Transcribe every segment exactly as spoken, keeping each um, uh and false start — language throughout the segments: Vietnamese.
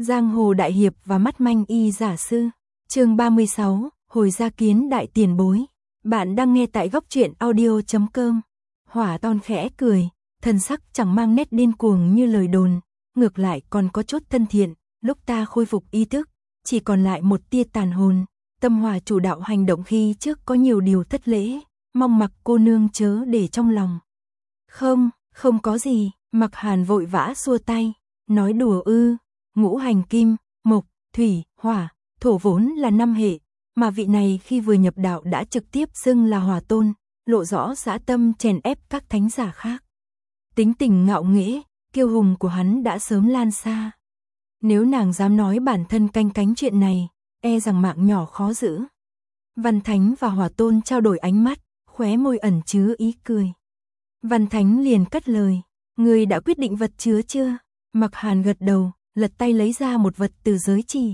Giang hồ đại hiệp và mắt manh y giả sư. Chương ba mươi sáu, hồi gia kiến đại tiền bối. Bạn đang nghe tại góc truyện audio chấm com. Hỏa Ton khẽ cười, thần sắc chẳng mang nét điên cuồng như lời đồn, ngược lại còn có chút thân thiện. Lúc ta khôi phục ý thức, chỉ còn lại một tia tàn hồn. Tâm Hòa chủ đạo hành động khi trước có nhiều điều thất lễ, mong Mặc cô nương chớ để trong lòng. Không, không có gì. Mặc Hàn vội vã xua tay, nói đùa ư? Ngũ hành kim, mộc, thủy, hỏa, thổ vốn là năm hệ, mà vị này khi vừa nhập đạo đã trực tiếp xưng là Hỏa Tôn, lộ rõ dã tâm chèn ép các thánh giả khác. Tính tình ngạo nghễ, kiêu hùng của hắn đã sớm lan xa. Nếu nàng dám nói bản thân canh cánh chuyện này, e rằng mạng nhỏ khó giữ. Văn Thánh và Hỏa Tôn trao đổi ánh mắt, khóe môi ẩn chứa ý cười. Văn Thánh liền cất lời, người đã quyết định vật chứa chưa? Mặc Hàn gật đầu, lật tay lấy ra một vật từ giới chỉ.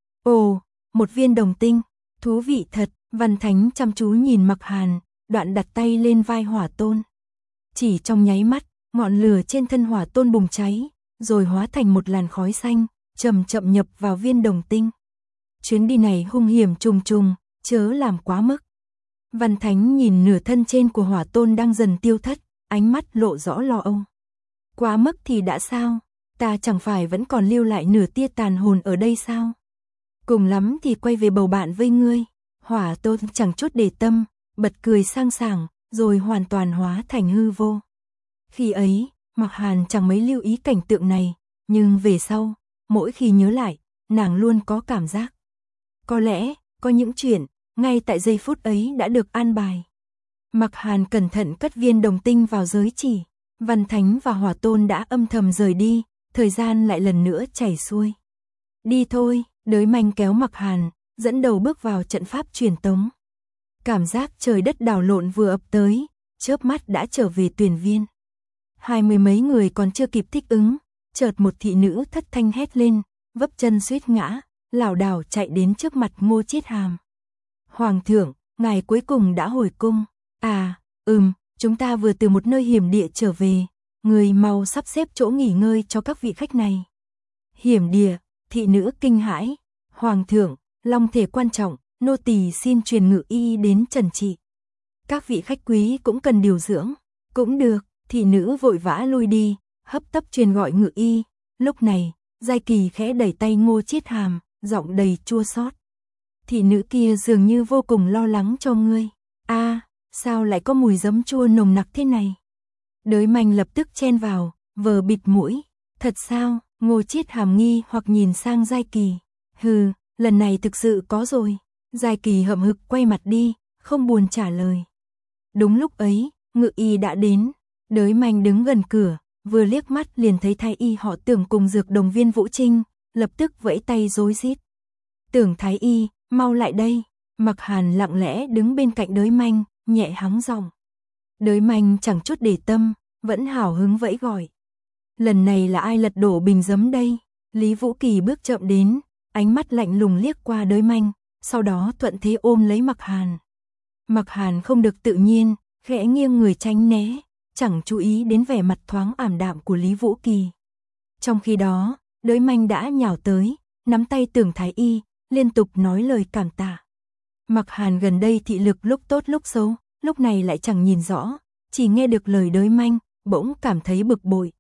Ồ, một viên đồng tinh, thú vị thật. Văn Thánh chăm chú nhìn Mặc Hàn, đoạn đặt tay lên vai Hỏa Tôn. Chỉ trong nháy mắt, ngọn lửa trên thân Hỏa Tôn bùng cháy, rồi hóa thành một làn khói xanh, chậm chậm nhập vào viên đồng tinh. Chuyến đi này hung hiểm trùng trùng, chớ làm quá mức. Văn Thánh nhìn nửa thân trên của Hỏa Tôn đang dần tiêu thất, ánh mắt lộ rõ lo âu. Quá mức thì đã sao? Ta chẳng phải vẫn còn lưu lại nửa tia tàn hồn ở đây sao? Cùng lắm thì quay về bầu bạn với ngươi. Hỏa Tôn chẳng chút để tâm, bật cười sang sảng, rồi hoàn toàn hóa thành hư vô. Khi ấy, Mặc Hàn chẳng mấy lưu ý cảnh tượng này, nhưng về sau, mỗi khi nhớ lại, nàng luôn có cảm giác. Có lẽ, có những chuyện, ngay tại giây phút ấy đã được an bài. Mặc Hàn cẩn thận cất viên đồng tinh vào giới chỉ, Văn Thánh và Hỏa Tôn đã âm thầm rời đi, thời gian lại lần nữa chảy xuôi. Đi thôi, Đới Manh kéo Mặc Hàn, dẫn đầu bước vào trận pháp truyền tống. Cảm giác trời đất đảo lộn vừa ập tới, chớp mắt đã trở về Tuyền Viên. Hai mươi mấy người còn chưa kịp thích ứng, chợt một thị nữ thất thanh hét lên, vấp chân suýt ngã, lảo đảo chạy đến trước mặt Ngô Chiết Hàm. Hoàng thượng, ngài cuối cùng đã hồi cung. À, ừm, chúng ta vừa từ một nơi hiểm địa trở về, người mau sắp xếp chỗ nghỉ ngơi cho các vị khách này. Hiểm địa, thị nữ kinh hãi. Hoàng thượng, long thể quan trọng, nô tỳ xin truyền ngự y đến trần trị. Các vị khách quý cũng cần điều dưỡng. Cũng được, thị nữ vội vã lui đi, hấp tấp truyền gọi ngự y. Lúc này, Giai Kỳ khẽ đẩy tay Ngô Chiết Hàm, giọng đầy chua xót. Thị nữ kia dường như vô cùng lo lắng cho ngươi. A, sao lại có mùi giấm chua nồng nặc thế này? Đới Manh lập tức chen vào, vờ bịt mũi. Thật sao? Ngô Chiết Hàm nghi hoặc nhìn sang Giai Kỳ. Hừ, lần này thực sự có rồi. Giai Kỳ hậm hực quay mặt đi, không buồn trả lời. Đúng lúc ấy, ngự y đã đến. Đới Manh đứng gần cửa, vừa liếc mắt liền thấy thái y họ Tưởng cùng dược đồng Viên Vũ Trinh, lập tức vẫy tay rối rít. Tưởng thái y, mau lại đây. Mặc Hàn lặng lẽ đứng bên cạnh Đới Manh, nhẹ hắng giọng. Đới Manh chẳng chút để tâm, vẫn hào hứng vẫy gọi. Lần này là ai lật đổ bình giấm đây? Lý Vũ Kỳ bước chậm đến, ánh mắt lạnh lùng liếc qua Đới Manh, sau đó thuận thế ôm lấy Mặc Hàn. Mặc Hàn không được tự nhiên, khẽ nghiêng người tránh né, chẳng chú ý đến vẻ mặt thoáng ảm đạm của Lý Vũ Kỳ. Trong khi đó, Đới Manh đã nhào tới, nắm tay Tưởng thái y, liên tục nói lời cảm tạ. Mặc Hàn gần đây thị lực lúc tốt lúc xấu, lúc này lại chẳng nhìn rõ, chỉ nghe được lời Đới Manh, bỗng cảm thấy bực bội.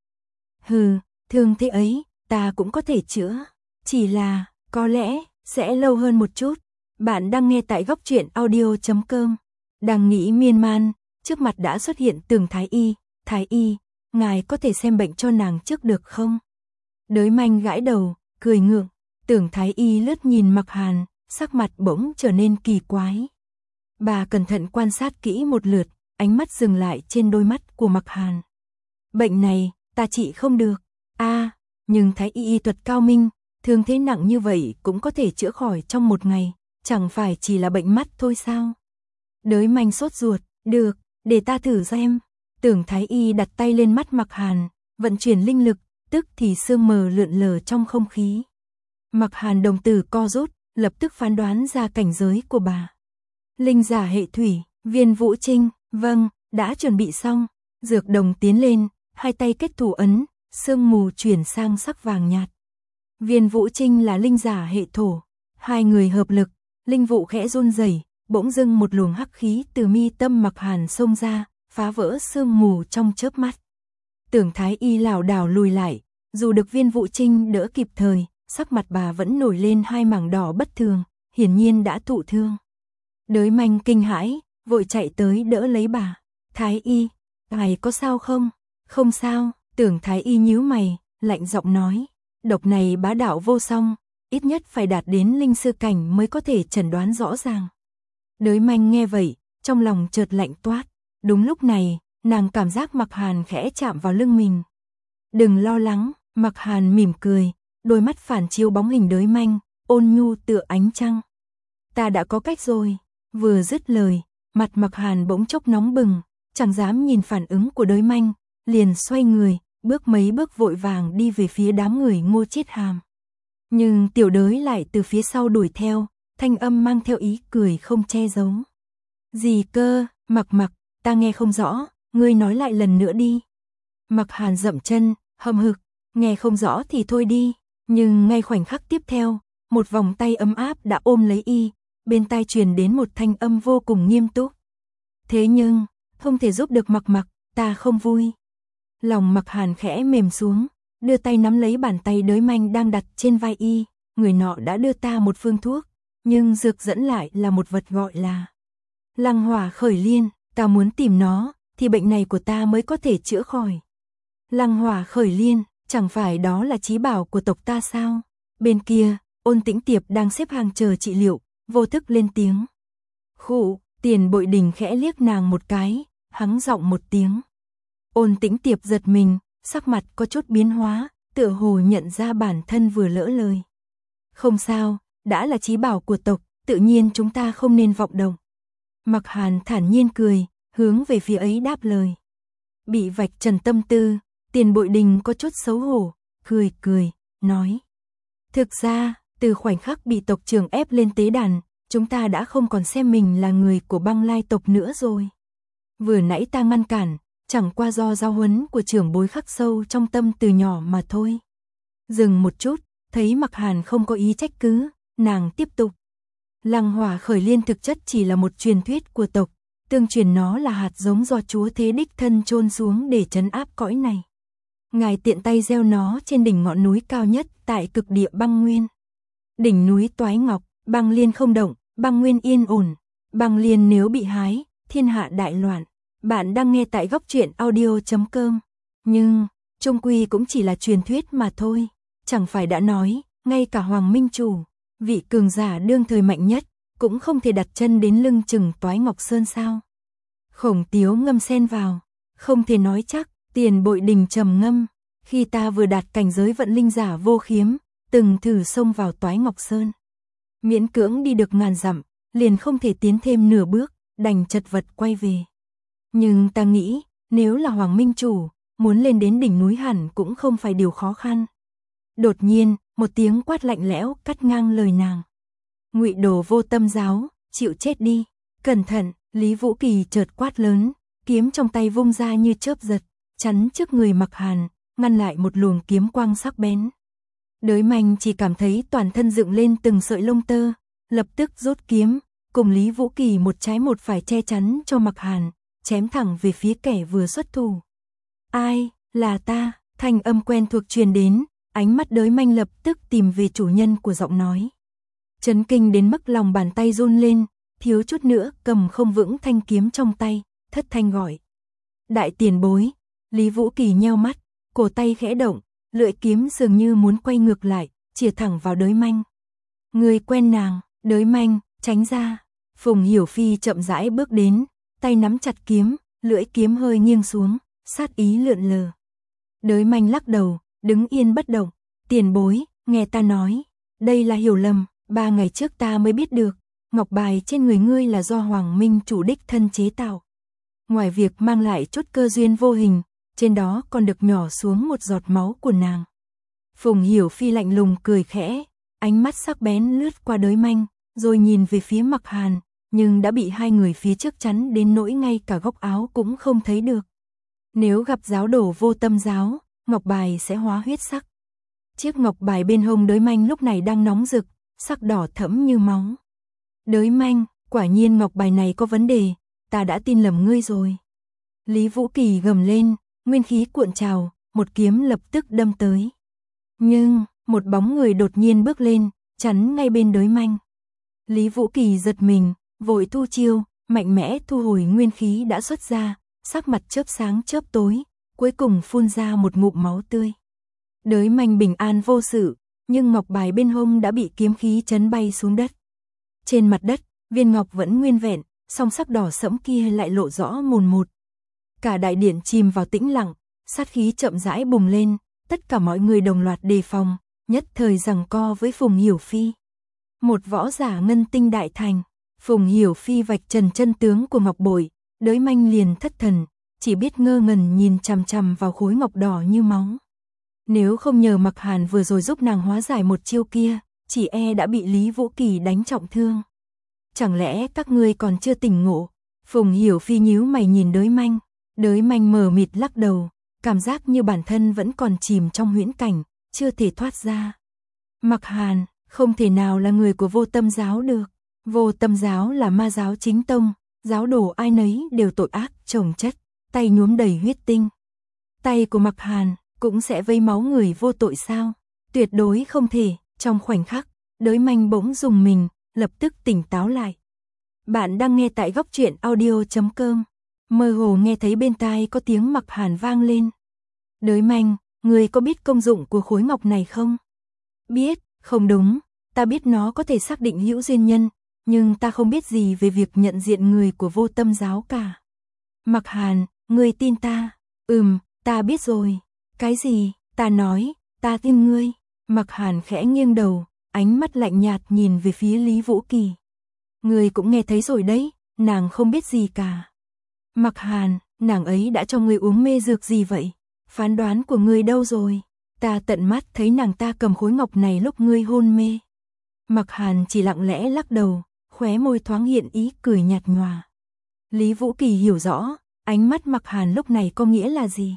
Hừ, thương thế ấy, ta cũng có thể chữa, chỉ là, có lẽ, sẽ lâu hơn một chút. Bạn đang nghe tại góc truyện audio chấm com. Đang nghĩ miên man, trước mặt đã xuất hiện Tưởng thái y. Thái y, ngài có thể xem bệnh cho nàng trước được không? Đới Manh gãi đầu, cười ngượng. Tưởng thái y lướt nhìn Mặc Hàn, sắc mặt bỗng trở nên kỳ quái. Bà cẩn thận quan sát kỹ một lượt, ánh mắt dừng lại trên đôi mắt của Mặc Hàn. Bệnh này, ta trị không được. A, à, nhưng thái y y thuật cao minh, thương thế nặng như vậy cũng có thể chữa khỏi trong một ngày, chẳng phải chỉ là bệnh mắt thôi sao? Đới Manh sốt ruột, được, để ta thử xem. Tưởng thái y đặt tay lên mắt Mặc Hàn, vận chuyển linh lực, tức thì sương mờ lượn lờ trong không khí. Mặc Hàn đồng tử co rút, lập tức phán đoán ra cảnh giới của bà. Linh giả hệ thủy, Viên Vũ Trinh, vâng, đã chuẩn bị xong. Dược đồng tiến lên, hai tay kết thủ ấn, sương mù chuyển sang sắc vàng nhạt. Viên Vũ Trinh là linh giả hệ thổ, hai người hợp lực, linh vụ khẽ run rẩy, bỗng dưng một luồng hắc khí từ mi tâm Mặc Hàn xông ra, phá vỡ sương mù trong chớp mắt. Tưởng Thái Y lảo đảo lùi lại, dù được Viên Vũ Trinh đỡ kịp thời, sắc mặt bà vẫn nổi lên hai mảng đỏ bất thường, hiển nhiên đã thụ thương. Đới Manh kinh hãi, vội chạy tới đỡ lấy bà. Thái Y, ngài có sao không? Không sao, Tưởng Thái Y nhíu mày, lạnh giọng nói, độc này bá đạo vô song, ít nhất phải đạt đến linh sư cảnh mới có thể chẩn đoán rõ ràng. Đới Manh nghe vậy, trong lòng chợt lạnh toát. Đúng lúc này, nàng cảm giác Mặc Hàn khẽ chạm vào lưng mình. Đừng lo lắng, Mặc Hàn mỉm cười, đôi mắt phản chiếu bóng hình Đới Manh, ôn nhu tựa ánh trăng. Ta đã có cách rồi. Vừa dứt lời, mặt Mặc Hàn bỗng chốc nóng bừng, chẳng dám nhìn phản ứng của Đới Manh, liền xoay người, bước mấy bước vội vàng đi về phía đám người Ngô Chiết Hàm. Nhưng Tiểu Đới lại từ phía sau đuổi theo, thanh âm mang theo ý cười không che giấu. Gì cơ, Mặc Mặc, ta nghe không rõ, ngươi nói lại lần nữa đi. Mặc Hàn dậm chân, hậm hực, nghe không rõ thì thôi đi, nhưng ngay khoảnh khắc tiếp theo, một vòng tay ấm áp đã ôm lấy y, bên tai truyền đến một thanh âm vô cùng nghiêm túc. Thế nhưng, không thể giúp được Mặc Mặc, ta không vui. Lòng Mặc Hàn khẽ mềm xuống, đưa tay nắm lấy bàn tay Đới Manh đang đặt trên vai y, người nọ đã đưa ta một phương thuốc, nhưng dược dẫn lại là một vật gọi là Lăng Hỏa Khởi Liên, ta muốn tìm nó, thì bệnh này của ta mới có thể chữa khỏi. Lăng Hỏa Khởi Liên, chẳng phải đó là chí bảo của tộc ta sao? Bên kia, Ôn Tĩnh Tiệp đang xếp hàng chờ trị liệu, vô thức lên tiếng. Khụ, Tiền Bội Đình khẽ liếc nàng một cái, hắng giọng một tiếng. Ôn Tĩnh Tiệp giật mình, sắc mặt có chút biến hóa, tựa hồ nhận ra bản thân vừa lỡ lời. Không sao, đã là chí bảo của tộc, tự nhiên chúng ta không nên vọng động. Mặc Hàn thản nhiên cười, hướng về phía ấy đáp lời. Bị vạch trần tâm tư, Tiền Bội Đình có chút xấu hổ, cười cười, nói. Thực ra, từ khoảnh khắc bị tộc trưởng ép lên tế đàn, chúng ta đã không còn xem mình là người của Băng Lai tộc nữa rồi. Vừa nãy ta ngăn cản, chẳng qua do giáo huấn của trưởng bối khắc sâu trong tâm từ nhỏ mà thôi. Dừng một chút, thấy Mặc Hàn không có ý trách cứ, nàng tiếp tục. Lăng Hỏa Khởi Liên thực chất chỉ là một truyền thuyết của tộc, tương truyền nó là hạt giống do Chúa Thế đích thân chôn xuống để trấn áp cõi này. Ngài tiện tay gieo nó trên đỉnh ngọn núi cao nhất tại cực địa Băng Nguyên. Đỉnh núi Toái Ngọc, Băng Liên không động, Băng Nguyên yên ổn. Băng Liên nếu bị hái, thiên hạ đại loạn. Bạn đang nghe tại góc truyện audio chấm com. Nhưng, chung quy cũng chỉ là truyền thuyết mà thôi. Chẳng phải đã nói, ngay cả Hoàng Minh Chủ, vị cường giả đương thời mạnh nhất, cũng không thể đặt chân đến lưng chừng Toái Ngọc Sơn sao. Khổng Tiếu ngâm xen vào, không thể nói chắc. Tiền Bội Đình trầm ngâm, khi ta vừa đạt cảnh giới vận linh giả vô khiếm, từng thử xông vào Toái Ngọc Sơn. Miễn cưỡng đi được ngàn dặm, liền không thể tiến thêm nửa bước, đành chật vật quay về. Nhưng ta nghĩ, nếu là Hoàng Minh Chủ, muốn lên đến đỉnh núi hẳn cũng không phải điều khó khăn. Đột nhiên, một tiếng quát lạnh lẽo cắt ngang lời nàng. Ngụy Đồ Vô Tâm Giáo, chịu chết đi. Cẩn thận, Lý Vũ Kỳ chợt quát lớn, kiếm trong tay vung ra như chớp giật, chắn trước người Mặc Hàn, ngăn lại một luồng kiếm quang sắc bén. Đới Manh chỉ cảm thấy toàn thân dựng lên từng sợi lông tơ, lập tức rút kiếm, cùng Lý Vũ Kỳ một trái một phải che chắn cho Mặc Hàn, chém thẳng về phía kẻ vừa xuất thủ. Ai, là ta, thanh âm quen thuộc truyền đến, ánh mắt Đới Manh lập tức tìm về chủ nhân của giọng nói. Chấn kinh đến mức lòng bàn tay run lên, thiếu chút nữa cầm không vững thanh kiếm trong tay, thất thanh gọi. Đại tiền bối. Lý Vũ Kỳ nheo mắt, cổ tay khẽ động, lưỡi kiếm dường như muốn quay ngược lại, chĩa thẳng vào Đới Manh. Người quen nàng, Đới Manh, tránh ra. Phùng Hiểu Phi chậm rãi bước đến, tay nắm chặt kiếm, lưỡi kiếm hơi nghiêng xuống, sát ý lượn lờ. Đới Manh lắc đầu, đứng yên bất động. Tiền bối, nghe ta nói, đây là hiểu lầm, ba ngày trước ta mới biết được, ngọc bài trên người ngươi là do Hoàng Minh Chủ đích thân chế tạo. Ngoài việc mang lại chút cơ duyên vô hình, trên đó còn được nhỏ xuống một giọt máu của nàng. Phùng Hiểu Phi lạnh lùng cười khẽ, ánh mắt sắc bén lướt qua Đới Manh, rồi nhìn về phía Mặc Hàn, nhưng đã bị hai người phía trước chắn đến nỗi ngay cả góc áo cũng không thấy được. Nếu gặp giáo đồ Vô Tâm Giáo, ngọc bài sẽ hóa huyết sắc. Chiếc ngọc bài bên hông Đới Manh lúc này đang nóng rực, sắc đỏ thẫm như máu. Đới Manh, quả nhiên ngọc bài này có vấn đề, ta đã tin lầm ngươi rồi. Lý Vũ Kỳ gầm lên, nguyên khí cuộn trào, một kiếm lập tức đâm tới. Nhưng, một bóng người đột nhiên bước lên, chắn ngay bên Đới Manh. Lý Vũ Kỳ giật mình, vội thu chiêu, mạnh mẽ thu hồi nguyên khí đã xuất ra, sắc mặt chớp sáng chớp tối, cuối cùng phun ra một ngụm máu tươi. Đới Manh bình an vô sự, nhưng ngọc bài bên hông đã bị kiếm khí chấn bay xuống đất. Trên mặt đất, viên ngọc vẫn nguyên vẹn, song sắc đỏ sẫm kia lại lộ rõ mồn một. Cả đại điện chìm vào tĩnh lặng, sát khí chậm rãi bùng lên, tất cả mọi người đồng loạt đề phòng, nhất thời giằng co với Phùng Hiểu Phi. Một võ giả ngân tinh đại thành, Phùng Hiểu Phi vạch trần chân tướng của ngọc bội, Đới Manh liền thất thần, chỉ biết ngơ ngẩn nhìn chằm chằm vào khối ngọc đỏ như máu. Nếu không nhờ Mặc Hàn vừa rồi giúp nàng hóa giải một chiêu kia, chỉ e đã bị Lý Vũ Kỳ đánh trọng thương. Chẳng lẽ các ngươi còn chưa tỉnh ngộ? Phùng Hiểu Phi nhíu mày nhìn Đới Manh, Đới Manh mờ mịt lắc đầu, cảm giác như bản thân vẫn còn chìm trong huyễn cảnh, chưa thể thoát ra. Mặc Hàn, không thể nào là người của Vô Tâm giáo được. Vô Tâm giáo là ma giáo chính tông, giáo đồ ai nấy đều tội ác chồng chất, tay nhuốm đầy huyết tinh. Tay của Mặc Hàn cũng sẽ vây máu người vô tội sao? Tuyệt đối không thể. Trong khoảnh khắc, Đới Manh bỗng dùng mình, lập tức tỉnh táo lại. Bạn đang nghe tại góc truyện audio chấm com. Mơ hồ nghe thấy bên tai có tiếng Mặc Hàn vang lên. Đới Manh, người có biết công dụng của khối ngọc này không? Biết, không đúng, ta biết nó có thể xác định hữu duyên nhân, nhưng ta không biết gì về việc nhận diện người của Vô Tâm giáo cả. Mặc Hàn, ngươi tin ta? Ừm, ta biết rồi. Cái gì? Ta nói, ta tin ngươi. Mặc Hàn khẽ nghiêng đầu, ánh mắt lạnh nhạt nhìn về phía Lý Vũ Kỳ. Ngươi cũng nghe thấy rồi đấy, nàng không biết gì cả. Mặc Hàn, nàng ấy đã cho ngươi uống mê dược gì vậy? Phán đoán của ngươi đâu rồi? Ta tận mắt thấy nàng ta cầm khối ngọc này lúc ngươi hôn mê. Mặc Hàn chỉ lặng lẽ lắc đầu, khóe môi thoáng hiện ý cười nhạt nhòa. Lý Vũ Kỳ hiểu rõ, ánh mắt Mặc Hàn lúc này có nghĩa là gì.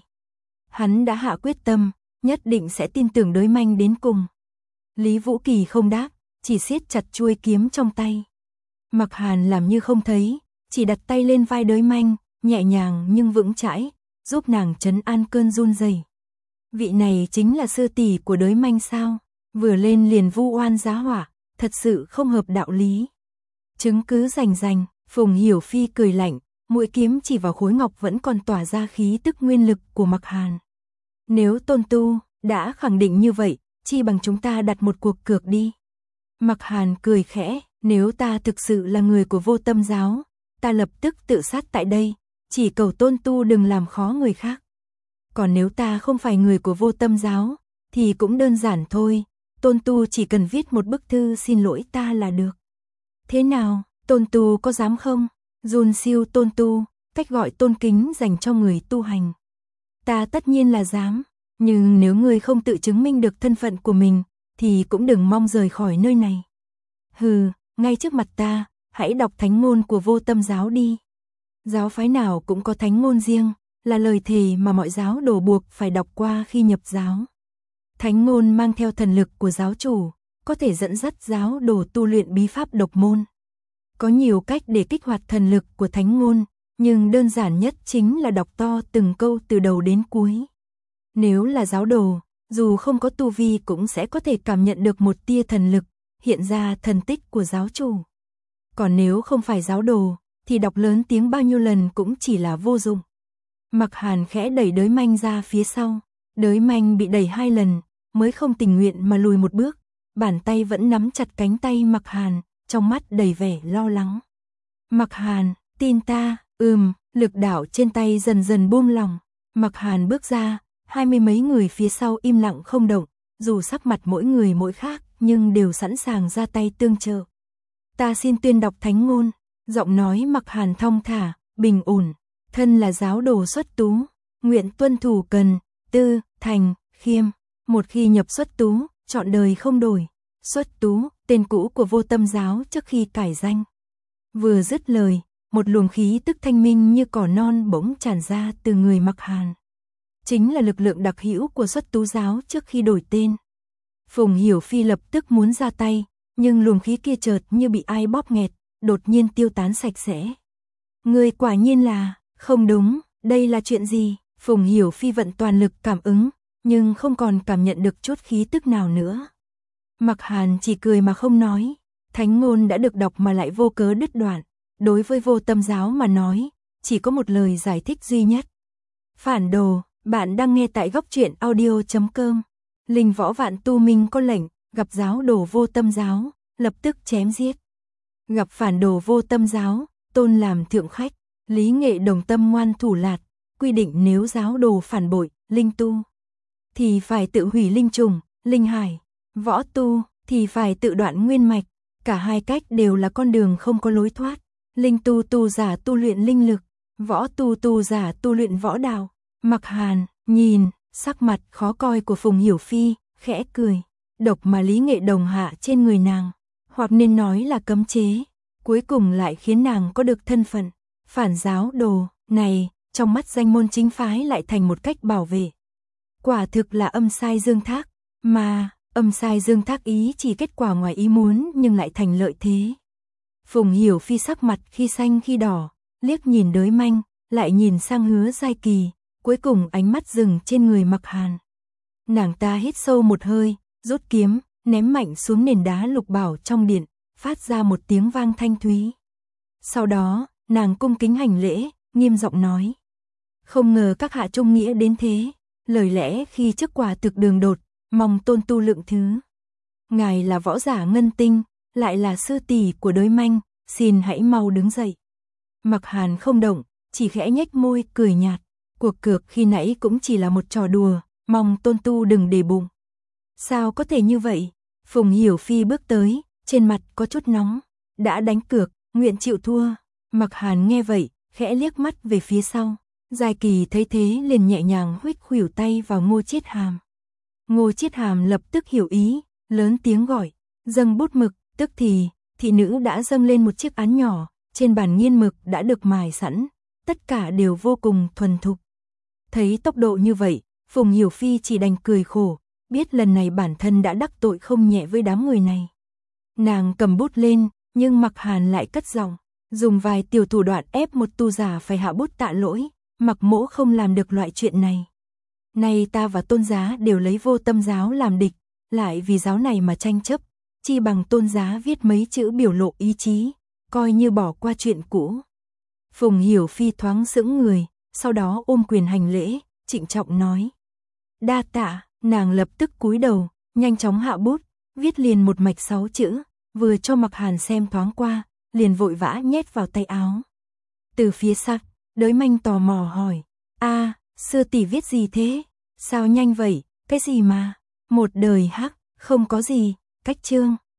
Hắn đã hạ quyết tâm, nhất định sẽ tin tưởng Đới Manh đến cùng. Lý Vũ Kỳ không đáp, chỉ siết chặt chuôi kiếm trong tay. Mặc Hàn làm như không thấy, chỉ đặt tay lên vai Đới Manh, nhẹ nhàng nhưng vững chãi, giúp nàng trấn an cơn run rẩy. Vị này chính là sư tỷ của Đới Manh sao? Vừa lên liền vu oan giá họa, thật sự không hợp đạo lý. Chứng cứ rành rành, Phùng Hiểu Phi cười lạnh, mũi kiếm chỉ vào khối ngọc vẫn còn tỏa ra khí tức nguyên lực của Mặc Hàn. Nếu Tôn Tu đã khẳng định như vậy, chi bằng chúng ta đặt một cuộc cược đi. Mặc Hàn cười khẽ, nếu ta thực sự là người của Vô Tâm giáo, ta lập tức tự sát tại đây, chỉ cầu Tôn Tu đừng làm khó người khác. Còn nếu ta không phải người của Vô Tâm giáo, thì cũng đơn giản thôi, Tôn Tu chỉ cần viết một bức thư xin lỗi ta là được. Thế nào, Tôn Tu có dám không? Dùn siêu Tôn Tu, cách gọi tôn kính dành cho người tu hành. Ta tất nhiên là dám, nhưng nếu ngươi không tự chứng minh được thân phận của mình, thì cũng đừng mong rời khỏi nơi này. Hừ, ngay trước mặt ta, hãy đọc thánh ngôn của Vô Tâm giáo đi. Giáo phái nào cũng có thánh ngôn riêng, là lời thề mà mọi giáo đồ buộc phải đọc qua khi nhập giáo. Thánh ngôn mang theo thần lực của giáo chủ, có thể dẫn dắt giáo đồ tu luyện bí pháp độc môn. Có nhiều cách để kích hoạt thần lực của thánh ngôn, nhưng đơn giản nhất chính là đọc to từng câu từ đầu đến cuối. Nếu là giáo đồ, dù không có tu vi cũng sẽ có thể cảm nhận được một tia thần lực, hiện ra thần tích của giáo chủ. Còn nếu không phải giáo đồ, thì đọc lớn tiếng bao nhiêu lần cũng chỉ là vô dụng. Mặc Hàn khẽ đẩy Đới Manh ra phía sau, Đới Manh bị đẩy hai lần, mới không tình nguyện mà lùi một bước, bàn tay vẫn nắm chặt cánh tay Mặc Hàn, trong mắt đầy vẻ lo lắng. Mặc Hàn, tin ta, ừm, lực đạo trên tay dần dần buông lỏng. Mặc Hàn bước ra, hai mươi mấy người phía sau im lặng không động, dù sắc mặt mỗi người mỗi khác, nhưng đều sẵn sàng ra tay tương trợ. Ta xin tuyên đọc thánh ngôn, giọng nói Mặc Hàn thong thả, bình ổn, thân là giáo đồ xuất tú, nguyện tuân thủ cần, tư, thành, khiêm, một khi nhập xuất tú, trọn đời không đổi. Xuất tú, tên cũ của Vô Tâm giáo trước khi cải danh. Vừa dứt lời, một luồng khí tức thanh minh như cỏ non bỗng tràn ra từ người Mặc Hàn. Chính là lực lượng đặc hữu của xuất tú giáo trước khi đổi tên. Phùng Hiểu Phi lập tức muốn ra tay, nhưng luồng khí kia chợt như bị ai bóp nghẹt, đột nhiên tiêu tán sạch sẽ. Người quả nhiên là, không đúng, đây là chuyện gì? Phùng Hiểu Phi vận toàn lực cảm ứng, nhưng không còn cảm nhận được chút khí tức nào nữa. Mặc Hàn chỉ cười mà không nói, thánh ngôn đã được đọc mà lại vô cớ đứt đoạn, đối với Vô Tâm giáo mà nói, chỉ có một lời giải thích duy nhất. Phản đồ, bạn đang nghe tại góc truyện audio chấm com. Linh Võ Vạn Tu Minh có lệnh, gặp giáo đồ Vô Tâm giáo, lập tức chém giết. Gặp phản đồ Vô Tâm giáo, tôn làm thượng khách, Lý Nghệ đồng tâm ngoan thủ lạt, quy định nếu giáo đồ phản bội, linh tu, thì phải tự hủy linh trùng, linh hải, võ tu, thì phải tự đoạn nguyên mạch, cả hai cách đều là con đường không có lối thoát. Linh tu tu giả tu luyện linh lực, võ tu tu giả tu luyện võ đạo. Mặc Hàn, nhìn, sắc mặt khó coi của Phùng Hiểu Phi, khẽ cười, độc mà Lý Nghệ đồng hạ trên người nàng, hoặc nên nói là cấm chế, cuối cùng lại khiến nàng có được thân phận phản giáo đồ này, trong mắt danh môn chính phái lại thành một cách bảo vệ. Quả thực là âm sai dương thác, mà âm sai dương thác ý chỉ kết quả ngoài ý muốn nhưng lại thành lợi thế. Phùng Hiểu Phi sắc mặt khi xanh khi đỏ, liếc nhìn Đới Manh, lại nhìn sang Hứa Giai Kỳ, cuối cùng ánh mắt dừng trên người Mặc Hàn. Nàng ta hít sâu một hơi, rút kiếm, ném mạnh xuống nền đá lục bảo trong điện, phát ra một tiếng vang thanh thúy. Sau đó, nàng cung kính hành lễ, nghiêm giọng nói: "Không ngờ các hạ trung nghĩa đến thế, lời lẽ khi trước quả thực đường đột, mong tôn tu lượng thứ. Ngài là võ giả ngân tinh, lại là sư tỷ của Đới Manh, xin hãy mau đứng dậy." Mặc Hàn không động, chỉ khẽ nhếch môi cười nhạt, cuộc cược khi nãy cũng chỉ là một trò đùa, mong tôn tu đừng để bụng. Sao có thể như vậy? Phùng Hiểu Phi bước tới, trên mặt có chút nóng, đã đánh cược, nguyện chịu thua. Mặc Hàn nghe vậy, khẽ liếc mắt về phía sau. Giai Kỳ thấy thế liền nhẹ nhàng huých khuỷu tay vào Ngô Chiết Hàm. Ngô Chiết Hàm lập tức hiểu ý, lớn tiếng gọi, dâng bút mực, tức thì, thị nữ đã dâng lên một chiếc án nhỏ, trên bàn nghiên mực đã được mài sẵn, tất cả đều vô cùng thuần thục. Thấy tốc độ như vậy, Phùng Hiểu Phi chỉ đành cười khổ, biết lần này bản thân đã đắc tội không nhẹ với đám người này. Nàng cầm bút lên, nhưng Mặc Hàn lại cất giọng, dùng vài tiểu thủ đoạn ép một tu giả phải hạ bút tạ lỗi, Mặc mỗ không làm được loại chuyện này. Nay ta và Tôn giá đều lấy Vô Tâm giáo làm địch, lại vì giáo này mà tranh chấp, chi bằng Tôn giá viết mấy chữ biểu lộ ý chí, coi như bỏ qua chuyện cũ. Phùng Hiểu Phi thoáng sững người, sau đó ôm quyền hành lễ, trịnh trọng nói: "Đa tạ." Nàng lập tức cúi đầu, nhanh chóng hạ bút, viết liền một mạch sáu chữ, vừa cho Mặc Hàn xem thoáng qua, liền vội vã nhét vào tay áo. Từ phía sau, Đới Manh tò mò hỏi: "A, sư tỷ viết gì thế? Sao nhanh vậy? Cái gì mà? Một đời hắc, không có gì." Cách chương